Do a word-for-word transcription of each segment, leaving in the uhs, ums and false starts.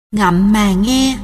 Ngậm mà nghe.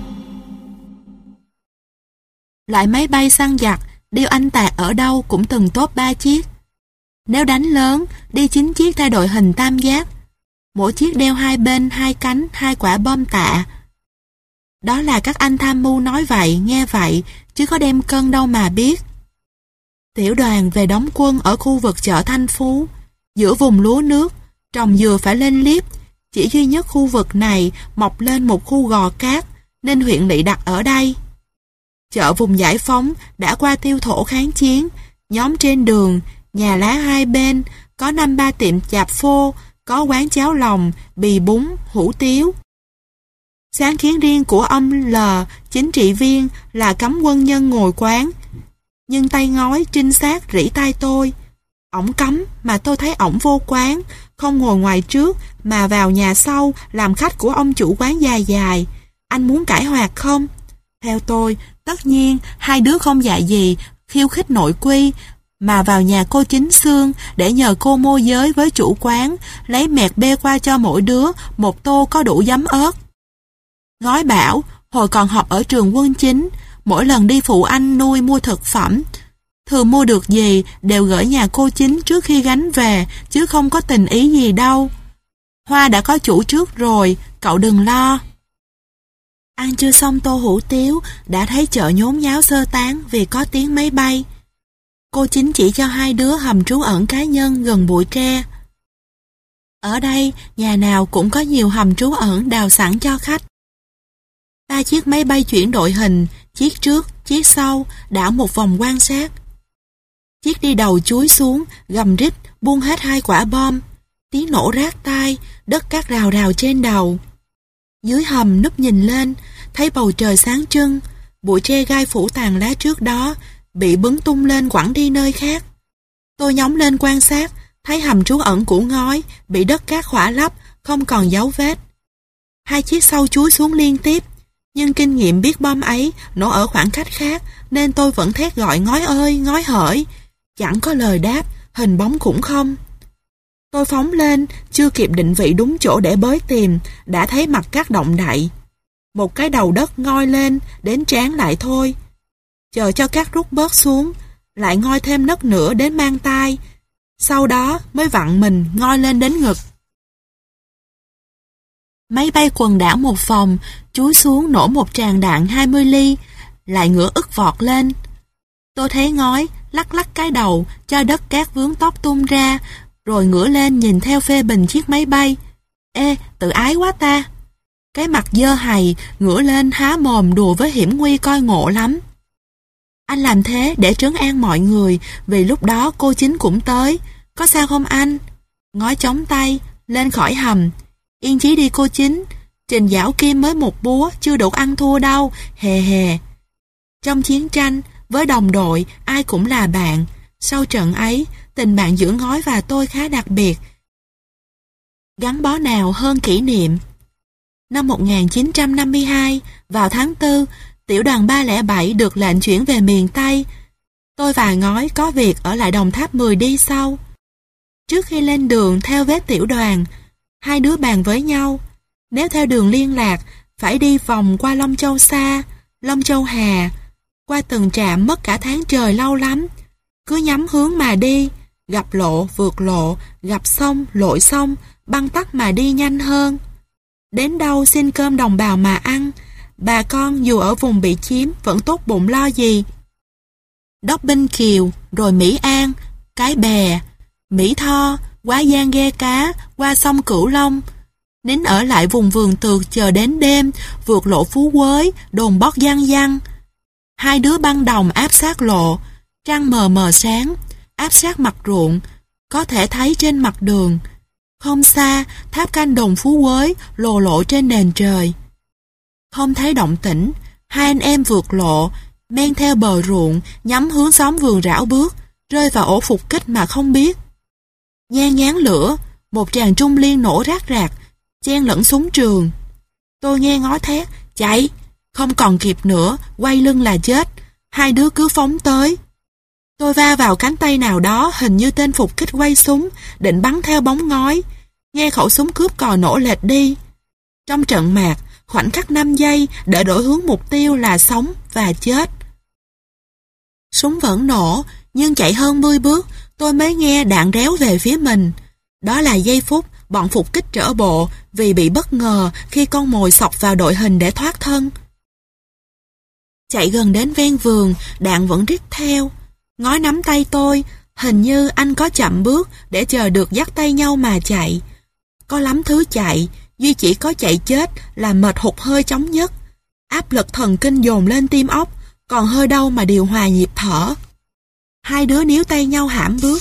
Loại máy bay săn giặc điêu anh tạc ở đâu cũng từng top ba chiếc. Nếu đánh lớn, đi chín chiếc thay đổi hình tam giác. Mỗi chiếc đeo hai bên, hai cánh, hai quả bom tạ. Đó là các anh tham mưu nói vậy, nghe vậy, chứ có đem cân đâu mà biết. Tiểu đoàn về đóng quân ở khu vực chợ Thanh Phú, giữa vùng lúa nước, trồng dừa phải lên liếp. Chỉ duy nhất khu vực này mọc lên một khu gò cát, nên huyện lỵ đặt ở đây. Chợ vùng giải phóng đã qua tiêu thổ kháng chiến, nhóm trên đường, nhà lá hai bên, có năm ba tiệm chạp phô, có quán cháo lòng, bì bún, hủ tiếu. Sáng kiến riêng của ông L, chính trị viên, là cấm quân nhân ngồi quán. Nhưng tay ngói, trinh sát rỉ tai tôi. Ổng cấm mà tôi thấy ổng vô quán, không ngồi ngoài trước mà vào nhà sau làm khách của ông chủ quán dài dài. Anh muốn cãi hoạt không? Theo tôi, tất nhiên hai đứa không dạy gì khiêu khích nội quy, mà vào nhà cô Chính Xương để nhờ cô môi giới với chủ quán lấy mẹt bê qua cho mỗi đứa một tô có đủ giấm ớt. Ngói bảo, hồi còn học ở trường quân chính, mỗi lần đi phụ anh nuôi mua thực phẩm, thường mua được gì đều gửi nhà cô Chính trước khi gánh về, chứ không có tình ý gì đâu. Hoa đã có chủ trước rồi, cậu đừng lo. Ăn chưa xong tô hủ tiếu, đã thấy chợ nhốn nháo sơ tán vì có tiếng máy bay. Cô Chính chỉ cho hai đứa hầm trú ẩn cá nhân gần bụi tre. Ở đây, nhà nào cũng có nhiều hầm trú ẩn đào sẵn cho khách. Ba chiếc máy bay chuyển đội hình, chiếc trước, chiếc sau, đảo một vòng quan sát. Chiếc đi đầu chúi xuống, gầm rít, buông hết hai quả bom. Tiếng nổ rát tai, đất cát rào rào trên đầu. Dưới hầm núp nhìn lên, thấy bầu trời sáng trưng, bụi tre gai phủ tàn lá trước đó, bị bứng tung lên quẳng đi nơi khác. Tôi nhóng lên quan sát, thấy hầm trú ẩn của ngói, bị đất cát khỏa lấp, không còn dấu vết. Hai chiếc sau chúi xuống liên tiếp, nhưng kinh nghiệm biết bom ấy nổ ở khoảng cách khác, nên tôi vẫn thét gọi ngói ơi, ngói hỡi. Chẳng có lời đáp, hình bóng cũng không. Tôi phóng lên, chưa kịp định vị đúng chỗ để bới tìm, đã thấy mặt cát động đậy. Một cái đầu đất ngoi lên, đến trán lại thôi. Chờ cho cát rút bớt xuống, lại ngoi thêm nấc nữa đến mang tai. Sau đó mới vặn mình ngoi lên đến ngực. Máy bay quần đảo một vòng, chúi xuống nổ một tràng đạn hai mươi ly, lại ngửa ức vọt lên. Tôi thấy ngói, lắc lắc cái đầu, cho đất cát vướng tóc tung ra, rồi ngửa lên nhìn theo phê bình chiếc máy bay. Ê, tự ái quá ta. Cái mặt dơ hầy, ngửa lên há mồm đùa với hiểm nguy coi ngộ lắm. Anh làm thế để trấn an mọi người, vì lúc đó cô Chính cũng tới. Có sao không anh? Ngói chống tay, lên khỏi hầm. Yên chí đi cô Chính, Trình Giảo Kim mới một búa, chưa đủ ăn thua đâu, hề hề. Trong chiến tranh, với đồng đội, ai cũng là bạn. Sau trận ấy, tình bạn giữa ngói và tôi khá đặc biệt. Gắn bó nào hơn kỷ niệm. Năm một nghìn chín trăm năm mươi hai, vào tháng tư, tiểu đoàn ba không bảy được lệnh chuyển về miền Tây. Tôi và ngói có việc ở lại Đồng Tháp mười đi sau. Trước khi lên đường theo vết tiểu đoàn, hai đứa bàn với nhau, nếu theo đường liên lạc, phải đi vòng qua Long Châu Sa, Long Châu Hà, qua từng trạm mất cả tháng trời lâu lắm. Cứ nhắm hướng mà đi, gặp lộ, vượt lộ, gặp sông, lội sông, băng tắc mà đi nhanh hơn. Đến đâu xin cơm đồng bào mà ăn, bà con dù ở vùng bị chiếm vẫn tốt bụng lo gì. Đốc Binh Kiều, rồi Mỹ An, Cái Bè, Mỹ Tho, qua Giang ghe cá, qua sông Cửu Long. Nín ở lại vùng vườn tược chờ đến đêm, vượt lộ Phú Quới, đồn bót Giăng Giăng. Hai đứa băng đồng áp sát lộ, trăng mờ mờ sáng, áp sát mặt ruộng, có thể thấy trên mặt đường. Không xa, tháp canh đồn Phú Quới lồ lộ trên nền trời. Không thấy động tĩnh, hai anh em vượt lộ, men theo bờ ruộng, nhắm hướng xóm vườn rảo bước, rơi vào ổ phục kích mà không biết. Nhan nhán lửa, một tràng trung liên nổ rác rạc, chen lẫn súng trường. Tôi nghe ngói thét, chạy, không còn kịp nữa, quay lưng là chết. Hai đứa cứ phóng tới. Tôi va vào cánh tay nào đó, hình như tên phục kích quay súng, định bắn theo bóng ngói. Nghe khẩu súng cướp cò nổ lệch đi. Trong trận mạc, khoảnh khắc năm giây để đổi hướng mục tiêu là sống và chết. Súng vẫn nổ, nhưng chạy hơn mười bước, tôi mới nghe đạn réo về phía mình. Đó là giây phút bọn phục kích trở bộ vì bị bất ngờ khi con mồi xộc vào đội hình để thoát thân. Chạy gần đến ven vườn, đạn vẫn rít theo. Ngói nắm tay tôi, hình như anh có chậm bước để chờ được dắt tay nhau mà chạy. Có lắm thứ chạy, duy chỉ có chạy chết là mệt hụt hơi chóng nhất. Áp lực thần kinh dồn lên tim óc, còn hơi đâu mà điều hòa nhịp thở. Hai đứa níu tay nhau hãm bước.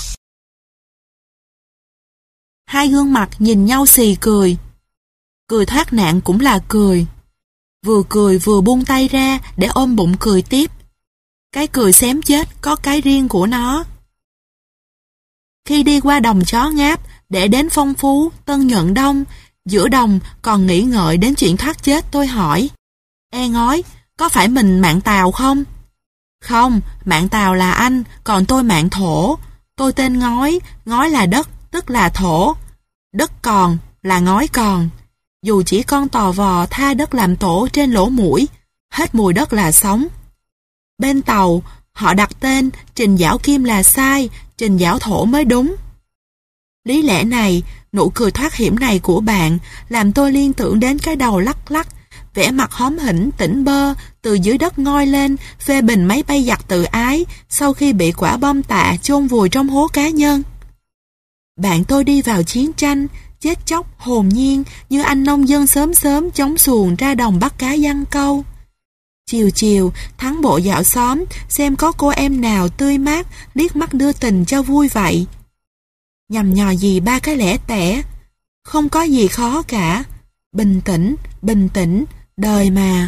Hai gương mặt nhìn nhau xì cười. Cười thoát nạn cũng là cười. Vừa cười vừa buông tay ra để ôm bụng cười tiếp. Cái cười xém chết có cái riêng của nó. Khi đi qua đồng Chó Ngáp để đến Phong Phú, Tân Nhuận Đông, giữa đồng còn nghĩ ngợi đến chuyện thoát chết, tôi hỏi: Ê Ngói, có phải mình mạng Tàu không? Không, mạng Tàu là anh, còn tôi mạng Thổ. Tôi tên Ngói, Ngói là đất, tức là thổ. Đất còn là Ngói còn. Dù chỉ con tò vò tha đất làm tổ trên lỗ mũi, hết mùi đất là sống. Bên Tàu, họ đặt tên Trình Giảo Kim là sai, Trình Giảo Thổ mới đúng. Lý lẽ này, nụ cười thoát hiểm này của bạn làm tôi liên tưởng đến cái đầu lắc lắc, vẻ mặt hóm hỉnh tỉnh bơ từ dưới đất ngoi lên phê bình máy bay giặc tự ái sau khi bị quả bom tạ chôn vùi trong hố cá nhân. Bạn tôi đi vào chiến tranh, chết chóc hồn nhiên như anh nông dân sớm sớm chống xuồng ra đồng bắt cá giăng câu. Chiều chiều, thắng bộ dạo xóm xem có cô em nào tươi mát liếc mắt đưa tình cho vui vậy. Nhằm nhò gì ba cái lẻ tẻ, không có gì khó cả. Bình tĩnh, bình tĩnh, đời mà.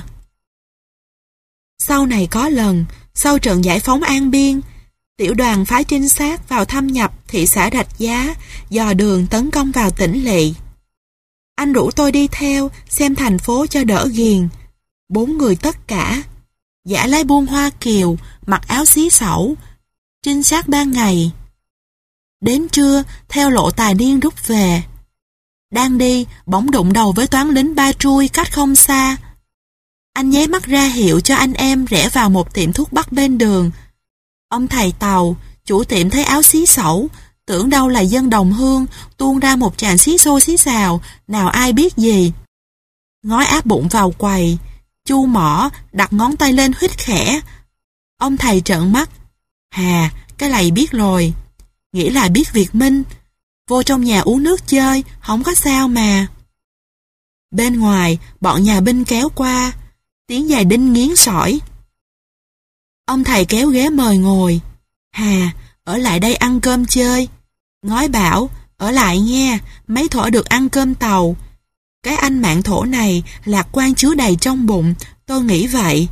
Sau này có lần, sau trận giải phóng An Biên, tiểu đoàn phái trinh sát vào thâm nhập thị xã Rạch Giá, dò đường tấn công vào tỉnh lỵ. Anh rủ tôi đi theo, xem thành phố cho đỡ ghiền. Bốn người tất cả. Giả lái buôn Hoa Kiều, mặc áo xí xẩu, trinh sát ban ngày. Đến trưa, theo lộ Tài Niên rút về. Đang đi, bỗng đụng đầu với toán lính Ba Trui cách không xa. Anh nháy mắt ra hiệu cho anh em rẽ vào một tiệm thuốc bắc bên đường. Ông thầy Tàu, chủ tiệm thấy áo xí xẩu, tưởng đâu là dân đồng hương, tuôn ra một tràng xí xô xí xào, nào ai biết gì. Ngói áp bụng vào quầy, chu mỏ, đặt ngón tay lên huýt khẽ. Ông thầy trợn mắt: Hà, cái này biết rồi. Nghĩa là biết Việt Minh. Vô trong nhà uống nước chơi, không có sao mà. Bên ngoài, bọn nhà binh kéo qua, tiếng giày đinh nghiến sỏi. Ông thầy kéo ghế mời ngồi. Hà, ở lại đây ăn cơm chơi. Ngói bảo, ở lại nghe, mấy thổ được ăn cơm Tàu. Cái anh mạng thổ này lạc quan chứa đầy trong bụng, tôi nghĩ vậy.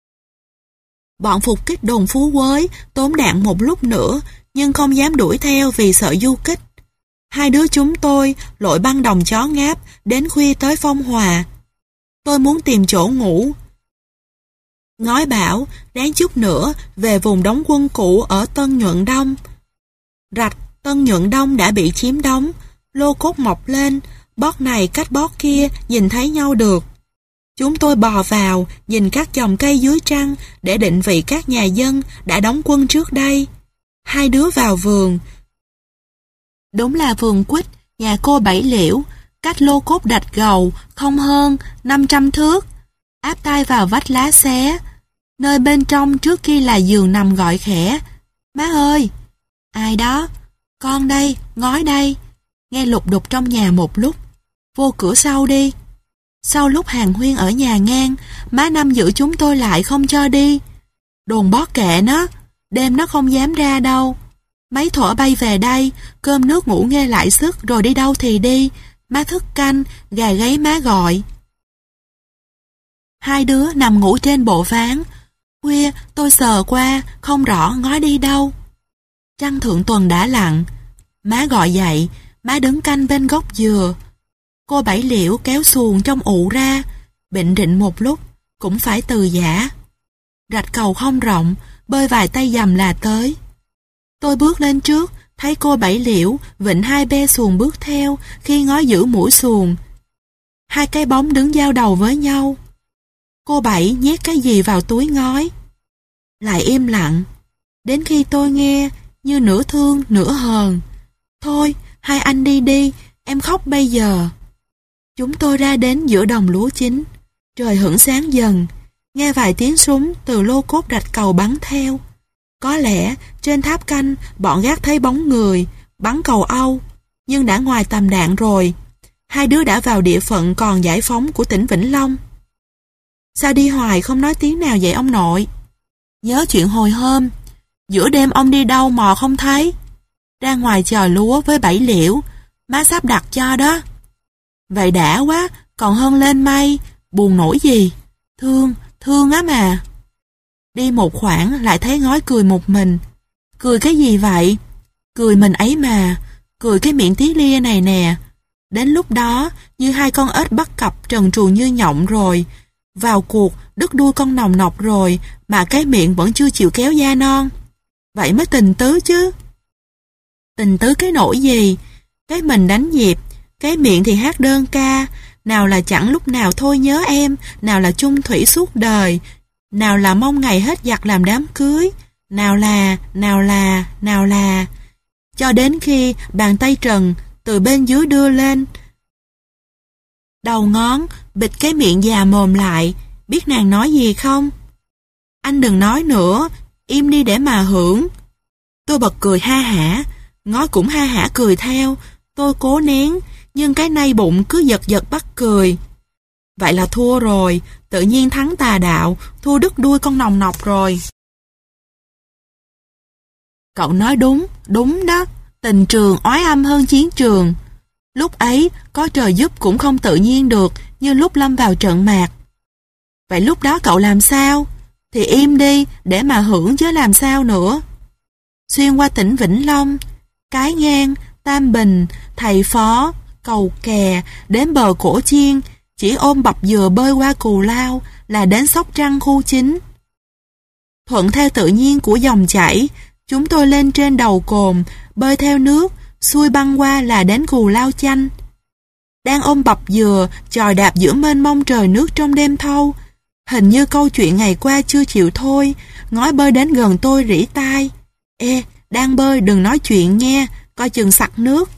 Bọn phục kích đồn Phú Quới tốn đạn một lúc nữa, nhưng không dám đuổi theo vì sợ du kích. Hai đứa chúng tôi lội băng đồng Chó Ngáp đến khuya tới Phong Hòa. Tôi muốn tìm chỗ ngủ. Ngói bảo ráng chút nữa về vùng đóng quân cũ ở Tân Nhuận Đông. Rạch Tân Nhuận Đông đã bị chiếm đóng, lô cốt mọc lên, bót này cách bót kia nhìn thấy nhau được. Chúng tôi bò vào, nhìn các chòm cây dưới trăng để định vị các nhà dân đã đóng quân trước đây. Hai đứa vào vườn. Đúng là vườn quýt, nhà cô Bảy Liễu, cách lô cốt Đạch Gầu không hơn năm trăm thước. Áp tai vào vách lá xé, nơi bên trong trước kia là giường nằm gọi khẽ: Má ơi! Ai đó? Con đây, Ngói đây. Nghe lục đục trong nhà một lúc. Vô cửa sau đi. Sau lúc hàng huyên ở nhà ngang, má Năm giữ chúng tôi lại không cho đi. Đồn bó kệ nó, đêm nó không dám ra đâu. Mấy thổ bay về đây, cơm nước ngủ nghe lại sức rồi đi đâu thì đi. Má thức canh, gà gáy má gọi. Hai đứa nằm ngủ trên bộ ván. Khuya tôi sờ qua, không rõ Ngói đi đâu. Trăng thượng tuần đã lặn. Má gọi dậy, má đứng canh bên gốc dừa. Cô Bảy Liễu kéo xuồng trong ụ ra, bệnh rịnh một lúc, cũng phải từ giã. Rạch cầu không rộng, bơi vài tay dầm là tới. Tôi bước lên trước, thấy cô Bảy Liễu vịnh hai be xuồng bước theo khi Ngói giữ mũi xuồng. Hai cái bóng đứng giao đầu với nhau. Cô Bảy nhét cái gì vào túi ngói. Lại im lặng. Đến khi tôi nghe như nửa thương nửa hờn. Thôi, hai anh đi đi, em khóc bây giờ. Chúng tôi ra đến giữa đồng lúa chín. Trời hửng sáng dần. Nghe vài tiếng súng từ lô cốt rạch cầu bắn theo. Có lẽ trên tháp canh bọn gác thấy bóng người bắn cầu Âu, nhưng đã ngoài tầm đạn rồi. Hai đứa đã vào địa phận còn giải phóng của tỉnh Vĩnh Long. Sao đi hoài không nói tiếng nào vậy ông nội? Nhớ chuyện hồi hôm, giữa đêm ông đi đâu mò không thấy. Ra ngoài chờ lúa với Bảy Liễu, má sắp đặt cho đó. Vậy đã quá, còn hơn lên mây, buồn nổi gì. Thương, thương á mà. Đi một khoảng lại thấy Ngói cười một mình. Cười cái gì vậy? Cười mình ấy mà, cười cái miệng tí lia này nè. Đến lúc đó, như hai con ếch bắt cặp trần truồng như nhộng rồi. Vào cuộc, đứt đuôi con nòng nọc rồi, mà cái miệng vẫn chưa chịu kéo da non. Vậy mới tình tứ chứ. Tình tứ cái nỗi gì? Cái mình đánh nhịp, cái miệng thì hát đơn ca. Nào là chẳng lúc nào thôi nhớ em, nào là chung thủy suốt đời, nào là mong ngày hết giặc làm đám cưới, nào là, nào là, nào là. Cho đến khi bàn tay trần từ bên dưới đưa lên đầu ngón, bịt cái miệng già mồm lại. Biết nàng nói gì không? Anh đừng nói nữa, im đi để mà hưởng. Tôi bật cười ha hả, Ngói cũng ha hả cười theo. Tôi cố nén, nhưng cái nay bụng cứ giật giật bắt cười. Vậy là thua rồi, tự nhiên thắng tà đạo, thua đứt đuôi con nòng nọc rồi. Cậu nói đúng, đúng đó, tình trường oái âm hơn chiến trường. Lúc ấy, có trời giúp cũng không tự nhiên được như lúc lâm vào trận mạc. Vậy lúc đó cậu làm sao? Thì im đi, để mà hưởng chứ làm sao nữa. Xuyên qua tỉnh Vĩnh Long, Cái Ngang, Tam Bình, Thầy Phó, Cầu Kè, đến bờ Cổ Chiên, chỉ ôm bập dừa bơi qua Cù Lao là đến Sóc Trăng khu chính. Thuận theo tự nhiên của dòng chảy, chúng tôi lên trên đầu cồn, bơi theo nước, xuôi băng qua là đến Cù Lao Chanh. Đang ôm bập dừa, chòi đạp giữa mênh mông trời nước trong đêm thâu. Hình như câu chuyện ngày qua chưa chịu thôi, Ngói bơi đến gần tôi rỉ tai. Ê, đang bơi đừng nói chuyện nghe, coi chừng sặc nước.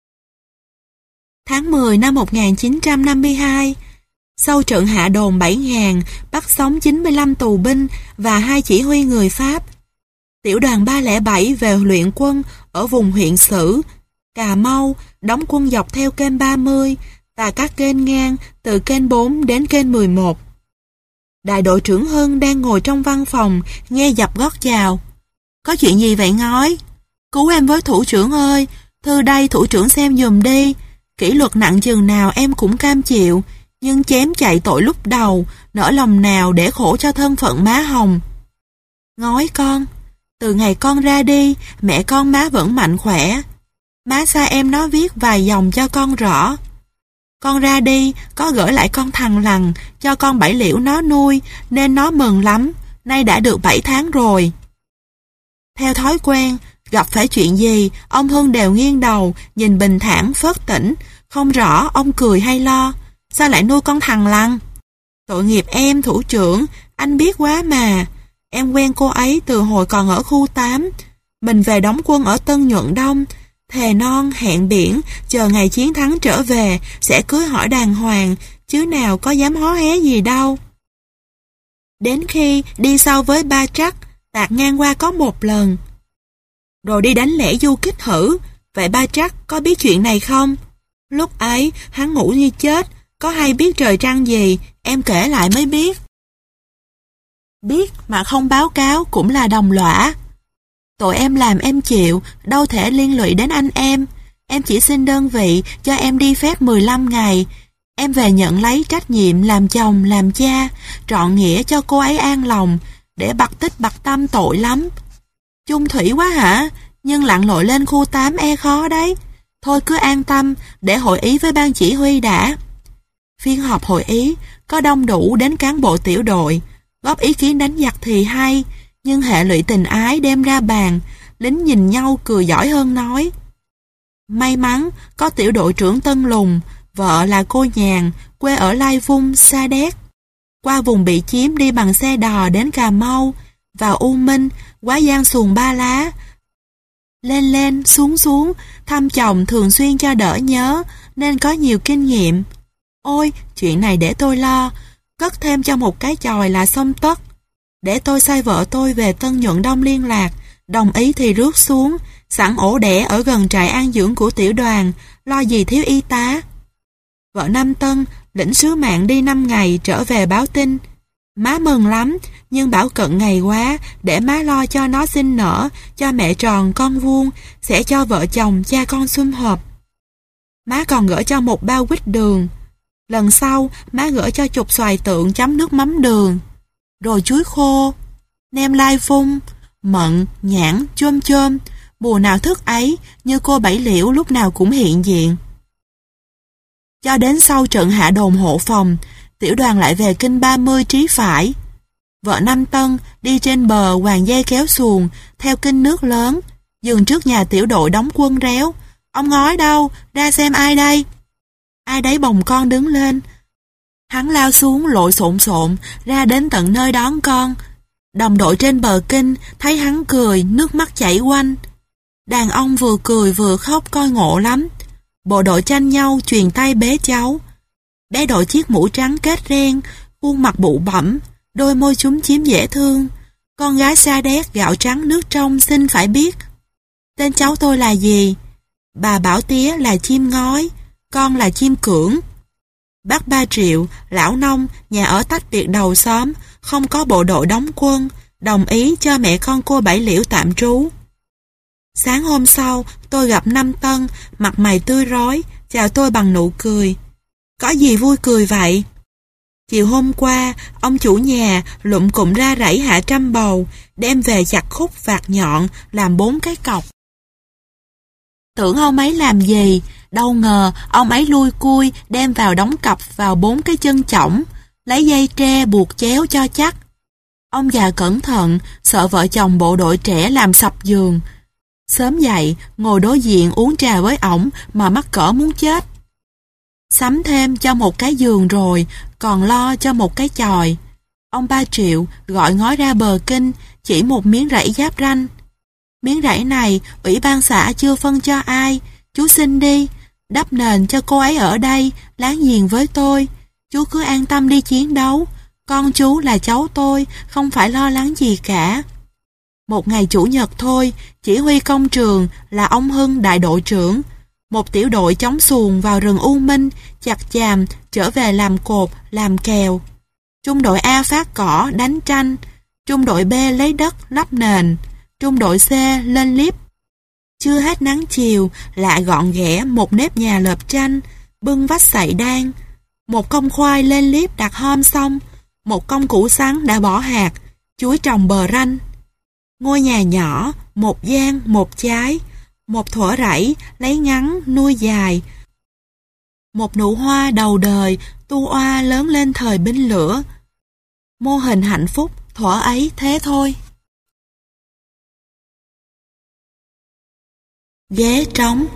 Tháng mười năm một nghìn chín trăm năm mươi hai, sau trận hạ đồn bảy nghìn, bắt sống chín mươi lăm tù binh và hai chỉ huy người Pháp, tiểu đoàn ba không bảy về luyện quân ở vùng huyện Sử, Cà Mau, đóng quân dọc theo kênh ba mươi và các kênh ngang từ kênh bốn đến kênh mười một. Đại đội trưởng Hưng đang ngồi trong văn phòng, nghe dập gót chào. Có chuyện gì vậy Ngói? Cứu em với thủ trưởng ơi, thư đây thủ trưởng xem giùm đi. Kỷ luật nặng chừng nào em cũng cam chịu, nhưng chém chạy tội lúc đầu, nỡ lòng nào để khổ cho thân phận má Hồng. Ngói con, từ ngày con ra đi, mẹ con má vẫn mạnh khỏe. Má sai em nó viết vài dòng cho con rõ. Con ra đi, có gửi lại con thằng Lằn, cho con Bảy Liễu nó nuôi, nên nó mừng lắm, nay đã được bảy tháng rồi. Theo thói quen, gặp phải chuyện gì, ông Hưng đều nghiêng đầu, nhìn bình thản phớt tỉnh, không rõ ông cười hay lo. Sao lại nuôi con thằng Lằn? Tội nghiệp em, thủ trưởng, anh biết quá mà. Em quen cô ấy từ hồi còn ở khu tám. Mình về đóng quân ở Tân Nhuận Đông, thề non hẹn biển, chờ ngày chiến thắng trở về, sẽ cưới hỏi đàng hoàng, chứ nào có dám hó hé gì đâu. Đến khi đi sau với ba Trắc, tạt ngang qua có một lần. Rồi đi đánh lẻ du kích thử, vậy ba Trắc có biết chuyện này không? Lúc ấy, hắn ngủ như chết, có hay biết trời trăng gì, em kể lại mới biết. Biết mà không báo cáo cũng là đồng lõa. Tội em làm em chịu, đâu thể liên lụy đến anh em. Em chỉ xin đơn vị cho em đi phép mười lăm ngày. Em về nhận lấy trách nhiệm làm chồng, làm cha, trọn nghĩa cho cô ấy an lòng, để bặt tích bặt tâm tội lắm. Chung thủy quá hả? Nhưng lặn lội lên khu tám e khó đấy. Thôi cứ an tâm, để hội ý với ban chỉ huy đã. Phiên họp hội ý, có đông đủ đến cán bộ tiểu đội, góp ý kiến đánh giặc thì hay, nhưng hệ lụy tình ái đem ra bàn, lính nhìn nhau cười giỏi hơn nói. May mắn có tiểu đội trưởng Tân Lùng, Vợ là cô Nhàn, quê ở Lai Vung, Sa Đéc. Qua vùng bị chiếm đi bằng xe đò đến Cà Mau, vào U Minh, quá giang xuồng Ba Lá. Lên lên, xuống xuống, thăm chồng thường xuyên cho đỡ nhớ, nên có nhiều kinh nghiệm. Ôi, chuyện này để tôi lo, cất thêm cho một cái chòi là xong tất. Để tôi sai vợ tôi về Tân Nhuận Đông liên lạc, đồng ý thì rước xuống, sẵn ổ đẻ ở gần trại an dưỡng của tiểu đoàn, lo gì thiếu y tá. Vợ Năm Tân, lĩnh sứ mạng đi năm ngày trở về báo tin. Má mừng lắm, nhưng bảo cận ngày quá, để má lo cho nó sinh nở, cho mẹ tròn con vuông, sẽ cho vợ chồng cha con sum họp. Má còn gửi cho một bao quýt đường. Lần sau, má gửi cho chục xoài tượng chấm nước mắm đường. Rồi chuối khô, nem lai vung, mận, nhãn, chôm chôm, mùa nào thức ấy, như cô Bảy Liễu lúc nào cũng hiện diện. Cho đến sau trận hạ đồn hộ phòng, tiểu đoàn lại về kinh ba mươi trí phải. Vợ Năm Tân đi trên bờ hoàng dây kéo xuồng, theo kinh nước lớn, dừng trước nhà tiểu đội đóng quân réo. Ông Ngói đâu? Ra xem ai đây? Ai đấy bồng con đứng lên. Hắn lao xuống lội xộn xộn, ra đến tận nơi đón con. Đồng đội trên bờ kinh, thấy hắn cười, nước mắt chảy quanh. Đàn ông vừa cười vừa khóc coi ngộ lắm. Bộ đội tranh nhau truyền tay bế cháu. Bé đội chiếc mũ trắng kết ren, khuôn mặt bụ bẫm, đôi môi chúm chím dễ thương. Con gái Sa Đéc gạo trắng nước trong xin phải biết. Tên cháu tôi là gì? Bà bảo tía là chim ngói, con là chim cưỡng. Bác Ba Triệu, lão nông, nhà ở tách biệt đầu xóm, không có bộ đội đóng quân, đồng ý cho mẹ con cô Bảy Liễu tạm trú. Sáng hôm sau, tôi gặp Năm Tân, mặt mày tươi rói, chào tôi bằng nụ cười. Có gì vui cười vậy? Chiều hôm qua, ông chủ nhà lụm cụm ra rẫy hạ trăm bầu, đem về chặt khúc vạt nhọn, làm bốn cái cọc. Tưởng ông ấy làm gì, đâu ngờ ông ấy lui cui đem vào đóng cặp vào bốn cái chân chỏng, lấy dây tre buộc chéo cho chắc. Ông già cẩn thận, sợ vợ chồng bộ đội trẻ làm sập giường. Sớm dậy, ngồi đối diện uống trà với ổng mà mắc cỡ muốn chết. Sắm thêm cho một cái giường rồi, còn lo cho một cái chòi. Ông Ba Triệu gọi Ngói ra bờ kinh, chỉ một miếng rẫy giáp ranh. Miếng rẫy này, ủy ban xã chưa phân cho ai, chú xin đi, đắp nền cho cô ấy ở đây, láng giềng với tôi. Chú cứ an tâm đi chiến đấu, con chú là cháu tôi, không phải lo lắng gì cả. Một ngày chủ nhật thôi, chỉ huy công trường là ông Hưng đại đội trưởng. Một tiểu đội chống xuồng vào rừng U Minh, chặt chàm, trở về làm cột, làm kèo. Trung đội A phát cỏ, đánh tranh. Trung đội B lấy đất, lắp nền. Trung đội C lên liếp. Chưa hết nắng chiều, lại gọn ghẽ một nếp nhà lợp tranh, bưng vách sậy đan. Một công khoai lên liếp đặt hôm xong, một công củ sắn đã bỏ hạt, chuối trồng bờ ranh. Ngôi nhà nhỏ, một gian, một trái, một thuở rẫy, lấy ngắn, nuôi dài. Một nụ hoa đầu đời, tu oa lớn lên thời binh lửa. Mô hình hạnh phúc, thuở ấy thế thôi. Ghế trống.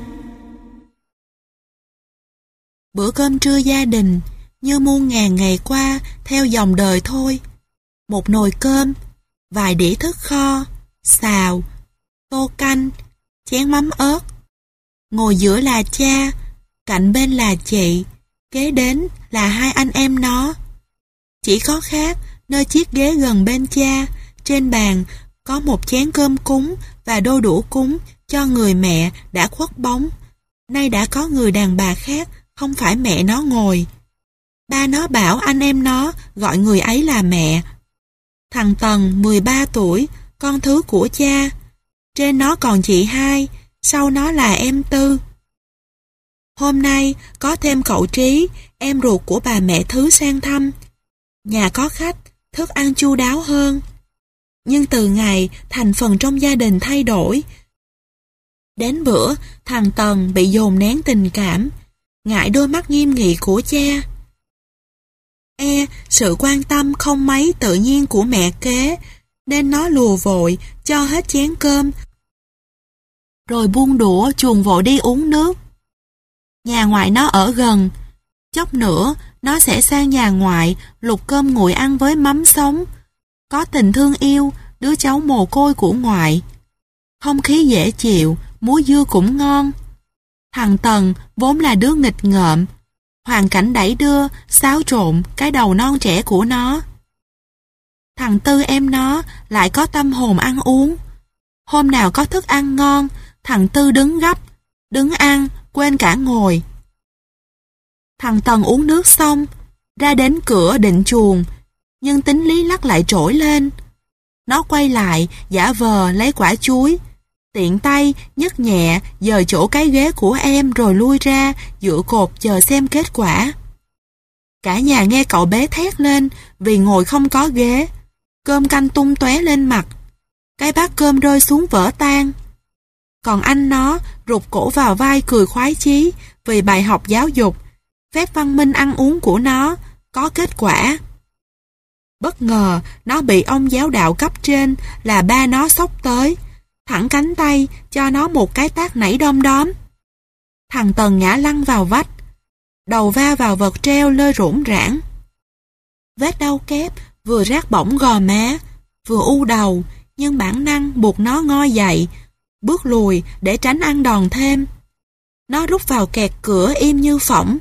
Bữa cơm trưa gia đình, như muôn ngàn ngày qua, theo dòng đời thôi. Một nồi cơm, vài đĩa thức kho, xào, tô canh, chén mắm ớt. Ngồi giữa là cha, cạnh bên là chị, kế đến là hai anh em nó. Chỉ có khác, nơi chiếc ghế gần bên cha, trên bàn có một chén cơm cúng và đôi đũa cúng cho người mẹ đã khuất bóng. Nay đã có người đàn bà khác, không phải mẹ nó ngồi. Ba nó bảo anh em nó gọi người ấy là mẹ. Thằng Tần mười ba tuổi, con thứ của cha. Trên nó còn chị hai, sau nó là em Tư. Hôm nay có thêm cậu Trí, em ruột của bà mẹ Thứ sang thăm. Nhà có khách, thức ăn chu đáo hơn. Nhưng từ ngày thành phần trong gia đình thay đổi, đến bữa thằng Tần bị dồn nén tình cảm, ngại đôi mắt nghiêm nghị của cha. E sự quan tâm không mấy tự nhiên của mẹ kế, nên nó lùa vội cho hết chén cơm, rồi buông đũa chuồn vội đi uống nước. Nhà ngoại nó ở gần, Chốc nữa, nó sẽ sang nhà ngoại, lục cơm nguội ăn với mắm sống. Có tình thương yêu, đứa cháu mồ côi của ngoại. Không khí dễ chịu, muối dưa cũng ngon. Thằng Tần vốn là đứa nghịch ngợm. Hoàn cảnh đẩy đưa, xáo trộn cái đầu non trẻ của nó. Thằng Tư em nó lại có tâm hồn ăn uống. Hôm nào có thức ăn ngon, thằng Tư đứng gấp, đứng ăn, quên cả ngồi. Thằng Tần uống nước xong, ra đến cửa định chuồng, nhưng tính lý lắc lại trỗi lên. Nó quay lại, giả vờ lấy quả chuối, tiện tay nhấc nhẹ dời chỗ cái ghế của em rồi lui ra, dựa cột chờ xem kết quả. Cả nhà nghe cậu bé thét lên vì ngồi không có ghế. Cơm canh tung tóe lên mặt. Cái bát cơm rơi xuống vỡ tan. Còn anh nó rụt cổ vào vai cười khoái chí vì bài học giáo dục, phép văn minh ăn uống của nó có kết quả. Bất ngờ, nó bị ông giáo đạo cấp trên là ba nó xốc tới, thẳng cánh tay cho nó một cái tát nảy đom đóm. Thằng Tần ngã lăn vào vách, đầu va vào vật treo lơi rỗng rãng. Vết đau kép vừa rát bỏng gò má, vừa u đầu, nhưng bản năng buộc nó ngoi dậy, bước lùi để tránh ăn đòn thêm. Nó rút vào kẹt cửa im như phỏng.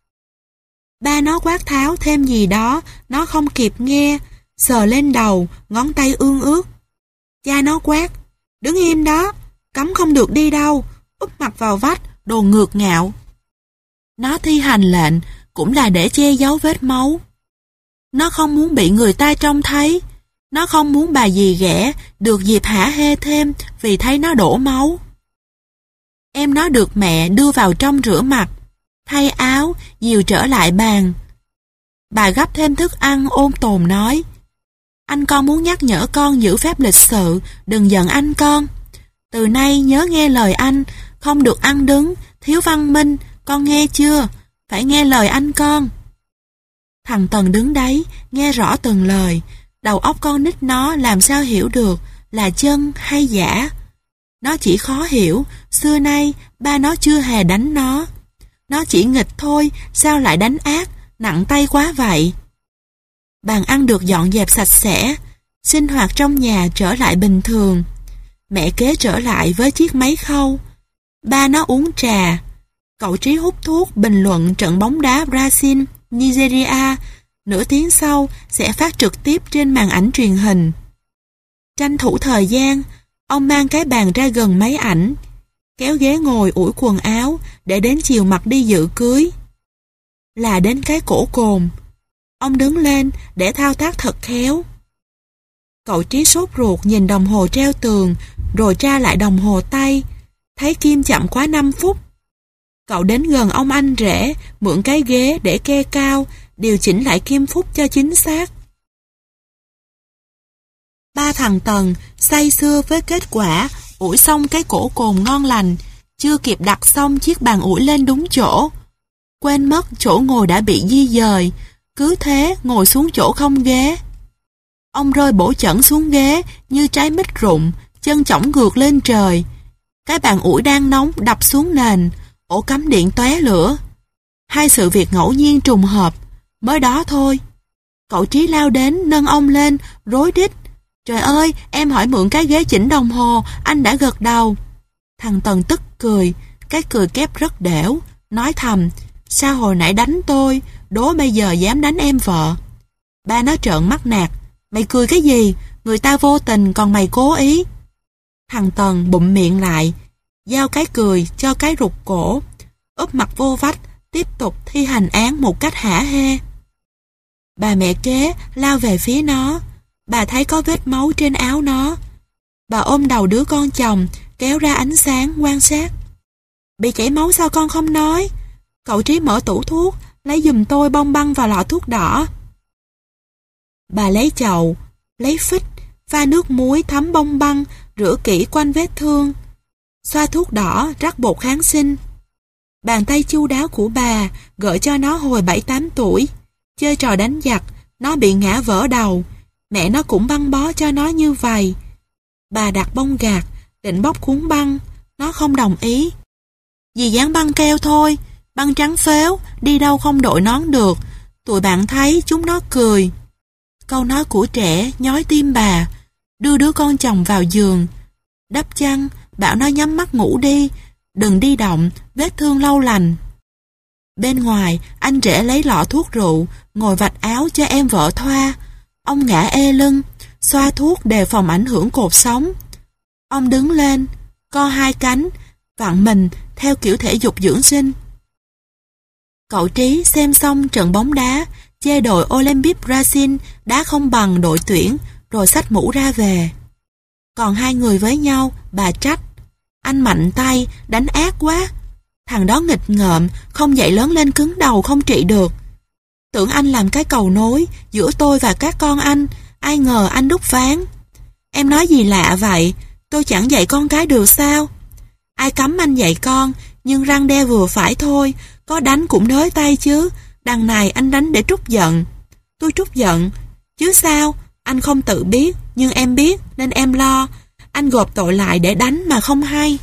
Ba nó quát tháo thêm gì đó, nó không kịp nghe, sờ lên đầu, ngón tay ương ướt. Cha nó quát, đứng im đó, cấm không được đi đâu, úp mặt vào vách, đồ ngược ngạo. Nó thi hành lệnh cũng là để che giấu vết máu. Nó không muốn bị người ta trông thấy, nó không muốn bà dì ghẻ được dịp hả hê thêm vì thấy nó đổ máu. Em nó được mẹ đưa vào trong rửa mặt, thay áo, dìu trở lại bàn. Bà gắp thêm thức ăn ôn tồn nói, anh con muốn nhắc nhở con giữ phép lịch sự, đừng giận anh con. Từ nay nhớ nghe lời anh, không được ăn đứng, thiếu văn minh, con nghe chưa? Phải nghe lời anh con. Thằng Tần đứng đấy, nghe rõ từng lời, đầu óc con nít nó làm sao hiểu được là chân hay giả. Nó chỉ khó hiểu, xưa nay ba nó chưa hề đánh nó. Nó chỉ nghịch thôi, sao lại đánh ác, nặng tay quá vậy? Bàn ăn được dọn dẹp sạch sẽ, sinh hoạt trong nhà trở lại bình thường. Mẹ kế trở lại với chiếc máy khâu. Ba nó uống trà. Cậu Trí hút thuốc bình luận trận bóng đá Brazil, Nigeria, nửa tiếng sau sẽ phát trực tiếp trên màn ảnh truyền hình. Tranh thủ thời gian, ông mang cái bàn ra gần máy ảnh, kéo ghế ngồi ủi quần áo để đến chiều mặc đi dự cưới. Là đến cái cổ cồn, ông đứng lên để thao tác thật khéo. Cậu Trí sốt ruột nhìn đồng hồ treo tường, rồi tra lại đồng hồ tay, thấy kim chậm quá năm phút. Cậu đến gần ông anh rể, mượn cái ghế để kê cao, điều chỉnh lại kim phút cho chính xác. Ba thằng Tần say sưa với kết quả, ủi xong cái cổ cồn ngon lành, chưa kịp đặt xong chiếc bàn ủi lên đúng chỗ. Quên mất chỗ ngồi đã bị di dời, cứ thế ngồi xuống chỗ không ghế. Ông rơi bổ chẩn xuống ghế như trái mít rụng, chân chỏng ngược lên trời. Cái bàn ủi đang nóng đập xuống nền, ổ cắm điện tóe lửa. Hai sự việc ngẫu nhiên trùng hợp, mới đó thôi. Cậu Trí lao đến nâng ông lên, rối rít. Trời ơi, em hỏi mượn cái ghế chỉnh đồng hồ, anh đã gật đầu. Thằng Tần tức cười, cái cười kép rất đẻo, nói thầm, sao hồi nãy đánh tôi, đố bây giờ dám đánh em vợ. Ba nó trợn mắt nạt, mày cười cái gì, người ta vô tình còn mày cố ý. Thằng Tần bụm miệng lại, giao cái cười cho cái rụt cổ, úp mặt vô vách, tiếp tục thi hành án một cách hả hê. Bà mẹ kế lao về phía nó, bà thấy có vết máu trên áo nó. Bà ôm đầu đứa con chồng, kéo ra ánh sáng quan sát. Bị chảy máu sao con không nói? Cậu Trí mở tủ thuốc, lấy giùm tôi bông băng và lọ thuốc đỏ. Bà lấy chậu, lấy phích, pha nước muối thấm bông băng, rửa kỹ quanh vết thương. Xoa thuốc đỏ, rắc bột kháng sinh. Bàn tay chu đáo của bà gợi cho nó hồi bảy tám tuổi. Chơi trò đánh giặc, nó bị ngã vỡ đầu. Mẹ nó cũng băng bó cho nó như vậy. Bà đặt bông gạc, định bóc cuốn băng. Nó không đồng ý. Dì dán băng keo thôi, Băng trắng phếu, đi đâu không đội nón được. Tụi bạn thấy chúng nó cười. Câu nói của trẻ nhói tim bà. Đưa đứa con chồng vào giường, đắp chăn, bảo nó nhắm mắt ngủ đi, đừng đi động, vết thương lâu lành. Bên ngoài, anh rể lấy lọ thuốc rượu, ngồi vạch áo cho em vợ thoa. Ông ngã ê lưng, xoa thuốc đề phòng ảnh hưởng cột sống. Ông đứng lên, co hai cánh, vặn mình theo kiểu thể dục dưỡng sinh. Cậu Trí xem xong trận bóng đá, chê đội Olympic Brazil đá không bằng đội tuyển, rồi xách mũ ra về. Còn hai người với nhau, bà trách. Anh mạnh tay, đánh ác quá. Thằng đó nghịch ngợm, không dậy lớn lên cứng đầu không trị được. Tưởng anh làm cái cầu nối giữa tôi và các con anh, ai ngờ anh đúc ván. Em nói gì lạ vậy, tôi chẳng dạy con cái được sao? Ai cấm anh dạy con, nhưng răng đe vừa phải thôi, có đánh cũng nới tay chứ. Đằng này anh đánh để trút giận. Tôi trút giận, chứ sao? Anh không tự biết, nhưng em biết, nên em lo. Anh gộp tội lại để đánh mà không hay.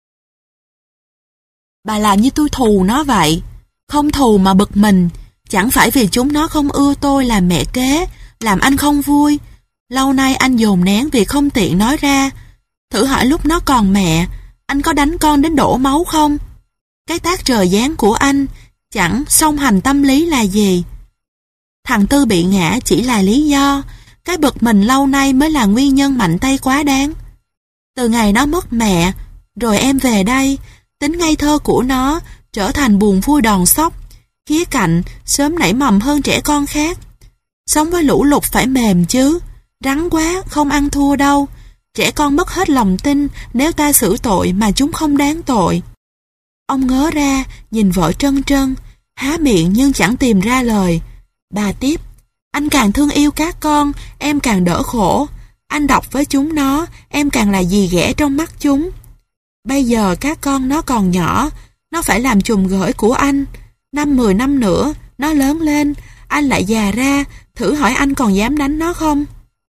Bà làm như tôi thù nó vậy. Không thù mà bực mình. Chẳng phải vì chúng nó không ưa tôi làm mẹ kế, làm anh không vui. Lâu nay anh dồn nén vì không tiện nói ra. Thử hỏi lúc nó còn mẹ, anh có đánh con đến đổ máu không? Cái tác trời giáng của anh chẳng song hành tâm lý là gì. Thằng Tư bị ngã chỉ là lý do. Cái bực mình lâu nay mới là nguyên nhân mạnh tay quá đáng. Từ ngày nó mất mẹ, rồi em về đây, tính ngây thơ của nó trở thành buồn vui đòn sóc, khía cạnh sớm nảy mầm hơn trẻ con khác. Sống với lũ lụt phải mềm chứ, rắn quá không ăn thua đâu. Trẻ con mất hết lòng tin nếu ta xử tội mà chúng không đáng tội. Ông ngớ ra, nhìn vợ trân trân, há miệng nhưng chẳng tìm ra lời. Bà tiếp, anh càng thương yêu các con, em càng đỡ khổ. Anh đọc với chúng nó, em càng là dì ghẻ trong mắt chúng. Bây giờ các con nó còn nhỏ, nó phải làm chùm gởi của anh. Năm mười năm nữa, nó lớn lên, anh lại già ra, thử hỏi anh còn dám đánh nó không?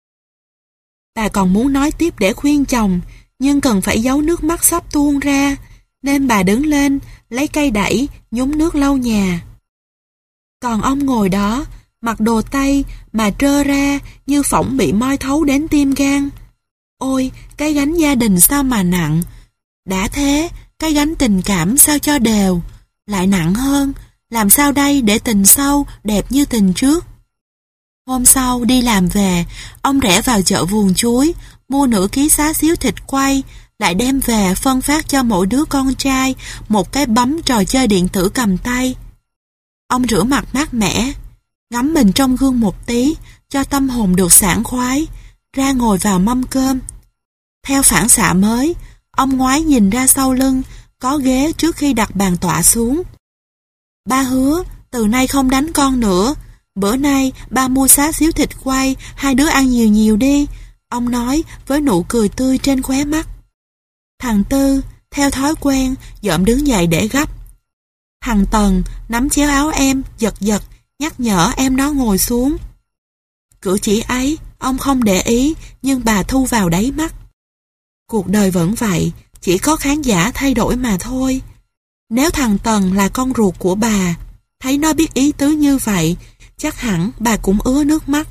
Bà còn muốn nói tiếp để khuyên chồng, nhưng cần phải giấu nước mắt sắp tuôn ra, nên bà đứng lên, lấy cây đẩy, nhúng nước lau nhà. Còn ông ngồi đó, mặc đồ Tây mà trơ ra như phỏng bị moi thấu đến tim gan. Ôi, cái gánh gia đình sao mà nặng. Đã thế, cái gánh tình cảm sao cho đều, lại nặng hơn. Làm sao đây để tình sâu, đẹp như tình trước? Hôm sau đi làm về, ông rẽ vào chợ vườn chuối, mua nửa ký xá xíu thịt quay, lại đem về phân phát cho mỗi đứa con trai một cái bấm trò chơi điện tử cầm tay. Ông rửa mặt mát mẻ, ngắm mình trong gương một tí, cho tâm hồn được sảng khoái, ra ngồi vào mâm cơm. Theo phản xạ mới, ông ngoái nhìn ra sau lưng, có ghế trước khi đặt bàn tọa xuống. Ba hứa, từ nay không đánh con nữa. Bữa nay ba mua xá xíu thịt quay, hai đứa ăn nhiều nhiều đi, ông nói với nụ cười tươi trên khóe mắt. Thằng Tư, theo thói quen, dợm đứng dậy để gấp. Thằng Tần nắm chéo áo em, giật giật, nhắc nhở em nó ngồi xuống. Cử chỉ ấy, ông không để ý, nhưng bà thu vào đáy mắt. Cuộc đời vẫn vậy, chỉ có khán giả thay đổi mà thôi. Nếu thằng Tần là con ruột của bà, thấy nó biết ý tứ như vậy, chắc hẳn bà cũng ứa nước mắt.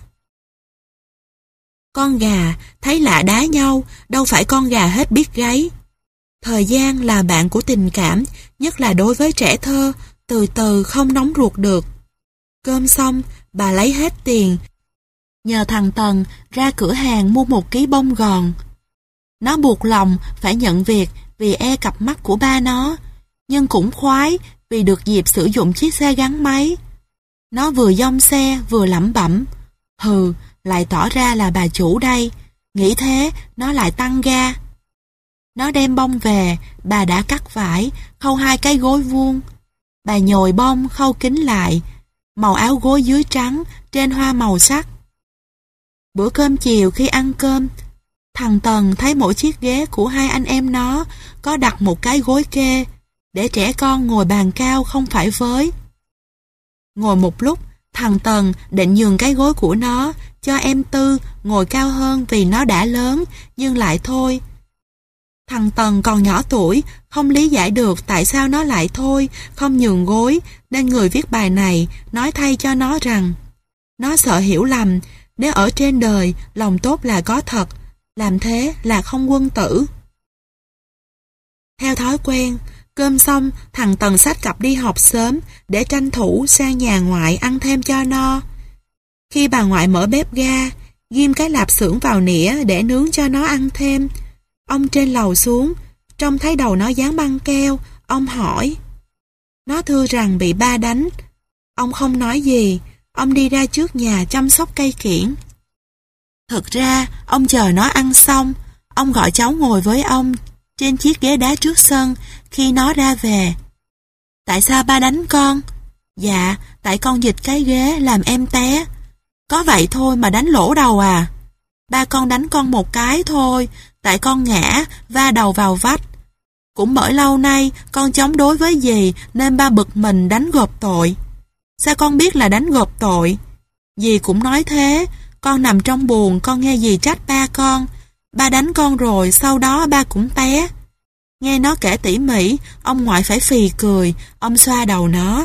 Con gà thấy lạ đá nhau, đâu phải con gà hết biết gáy. Thời gian là bạn của tình cảm, nhất là đối với trẻ thơ, từ từ không nóng ruột được. Cơm xong, bà lấy hết tiền, nhờ thằng Tần ra cửa hàng mua một ký bông gòn. Nó buộc lòng phải nhận việc vì e cặp mắt của ba nó, nhưng cũng khoái vì được dịp sử dụng chiếc xe gắn máy. Nó vừa dong xe vừa lẩm bẩm, hừ, lại tỏ ra là bà chủ đây. Nghĩ thế, nó lại tăng ga. Nó đem bông về, bà đã cắt vải, khâu hai cái gối vuông. Bà nhồi bông, khâu kín lại, màu áo gối dưới trắng, trên hoa màu sắc. Bữa cơm chiều khi ăn cơm, thằng Tần thấy mỗi chiếc ghế của hai anh em nó có đặt một cái gối kê, để trẻ con ngồi bàn cao không phải với. Ngồi một lúc, thằng Tần định nhường cái gối của nó cho em Tư ngồi cao hơn vì nó đã lớn, nhưng lại thôi. Thằng Tần còn nhỏ tuổi, không lý giải được tại sao nó lại thôi, không nhường gối, nên người viết bài này nói thay cho nó rằng nó sợ hiểu lầm, nếu ở trên đời lòng tốt là có thật, làm thế là không quân tử. Theo thói quen, cơm xong thằng Tần xách cặp đi học sớm để tranh thủ sang nhà ngoại ăn thêm cho no. Khi bà ngoại mở bếp ga, ghim cái lạp xưởng vào nĩa để nướng cho nó ăn thêm. Ông trên lầu xuống, trông thấy đầu nó dán băng keo, ông hỏi. Nó thưa rằng bị ba đánh. Ông không nói gì, ông đi ra trước nhà chăm sóc cây kiểng. Thực ra, ông chờ nó ăn xong, ông gọi cháu ngồi với ông trên chiếc ghế đá trước sân khi nó ra về. Tại sao ba đánh con? Dạ, tại con dịch cái ghế làm em té. Có vậy thôi mà đánh lỗ đầu à? Ba con đánh con một cái thôi, tại con ngã, va đầu vào vách. Cũng bởi lâu nay con chống đối với dì nên ba bực mình đánh gộp tội. Sao con biết là đánh gộp tội? Dì cũng nói thế, con nằm trong buồng con nghe dì trách ba con. Ba đánh con rồi, sau đó ba cũng té. Nghe nó kể tỉ mỉ, ông ngoại phải phì cười, ông xoa đầu nó.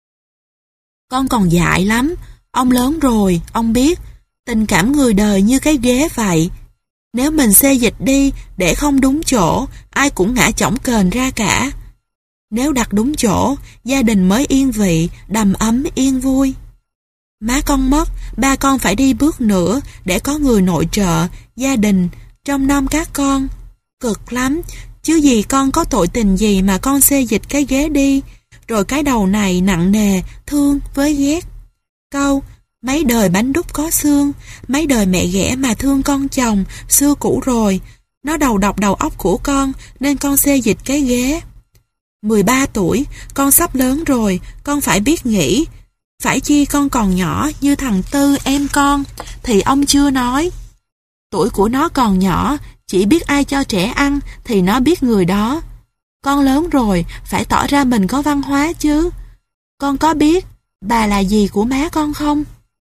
Con còn dại lắm, ông lớn rồi, ông biết, tình cảm người đời như cái ghế vậy. Nếu mình xê dịch đi để không đúng chỗ, ai cũng ngã chỏng kềnh ra cả. Nếu đặt đúng chỗ, gia đình mới yên vị, đầm ấm yên vui. Má con mất, ba con phải đi bước nữa để có người nội trợ, gia đình, trông nom các con. Cực lắm, chứ gì con có tội tình gì mà con xê dịch cái ghế đi, rồi cái đầu này nặng nề, thương với ghét. Câu, mấy đời bánh đúc có xương, mấy đời mẹ ghẻ mà thương con chồng, xưa cũ rồi. Nó đầu độc đầu óc của con, nên con xê dịch cái ghế. mười ba tuổi, con sắp lớn rồi, con phải biết nghĩ. Phải chi con còn nhỏ như thằng Tư em con, thì ông chưa nói. Tuổi của nó còn nhỏ, chỉ biết ai cho trẻ ăn thì nó biết người đó. Con lớn rồi, phải tỏ ra mình có văn hóa chứ. Con có biết bà là dì của má con không?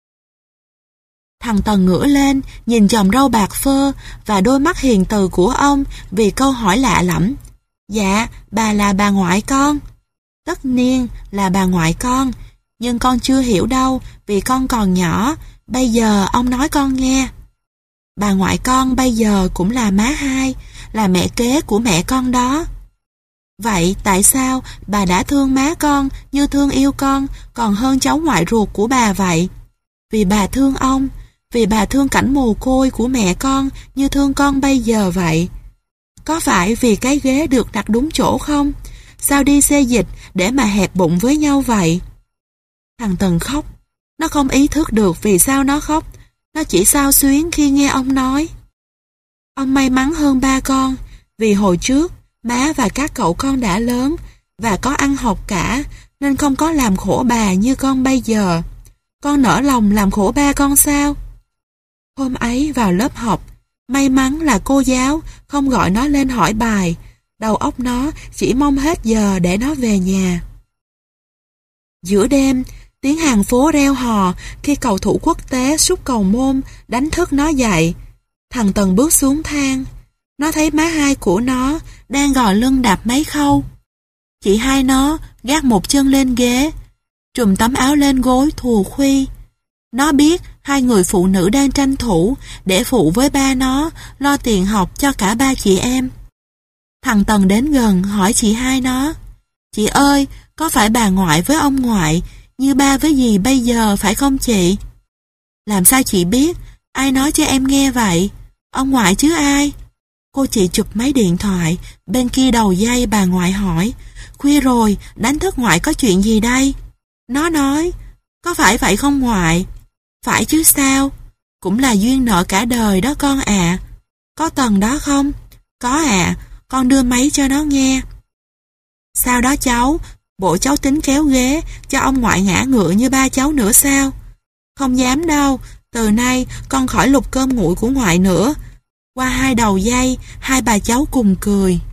Thằng Tần ngửa lên, nhìn chòm râu bạc phơ và đôi mắt hiền từ của ông vì câu hỏi lạ lẫm. Dạ, bà là bà ngoại con. Tất nhiên là bà ngoại con, nhưng con chưa hiểu đâu vì con còn nhỏ, bây giờ ông nói con nghe. Bà ngoại con bây giờ cũng là má hai, là mẹ kế của mẹ con đó. Vậy tại sao bà đã thương má con như thương yêu con còn hơn cháu ngoại ruột của bà vậy? Vì bà thương ông, vì bà thương cảnh mồ côi của mẹ con như thương con bây giờ vậy. Có phải vì cái ghế được đặt đúng chỗ không? Sao đi xê dịch để mà hẹp bụng với nhau vậy? Thằng Tần khóc. Nó không ý thức được vì sao nó khóc. Nó chỉ xao xuyến khi nghe ông nói. Ông may mắn hơn ba con, vì hồi trước má và các cậu con đã lớn và có ăn học cả, nên không có làm khổ bà như con bây giờ. Con nỡ lòng làm khổ ba con sao? Hôm ấy vào lớp học, may mắn là cô giáo không gọi nó lên hỏi bài. Đầu óc nó chỉ mong hết giờ để nó về nhà. Giữa đêm, tiếng hàng phố reo hò khi cầu thủ quốc tế sút cầu môn đánh thức nó dậy. Thằng Tần bước xuống thang. Nó thấy má hai của nó đang gò lưng đạp mấy khâu. Chị hai nó gác một chân lên ghế, trùm tấm áo lên gối thù khuy. Nó biết hai người phụ nữ đang tranh thủ để phụ với ba nó lo tiền học cho cả ba chị em. Thằng Tần đến gần hỏi chị hai nó. Chị ơi, có phải bà ngoại với ông ngoại như ba với dì bây giờ phải không chị? Làm sao chị biết? Ai nói cho em nghe vậy? Ông ngoại chứ ai? Cô chị chụp máy điện thoại, bên kia đầu dây bà ngoại hỏi. Khuya rồi, đánh thức ngoại có chuyện gì đây? Nó nói, có phải vậy không ngoại? Phải chứ sao? Cũng là duyên nợ cả đời đó con ạ. À. Có Tần đó không? Có ạ, à, con đưa máy cho nó nghe. Sao đó cháu? Bộ cháu tính kéo ghế cho ông ngoại ngã ngựa như ba cháu nữa sao? Không dám đâu, từ nay con khỏi lục cơm nguội của ngoại nữa. Qua hai đầu dây, hai bà cháu cùng cười.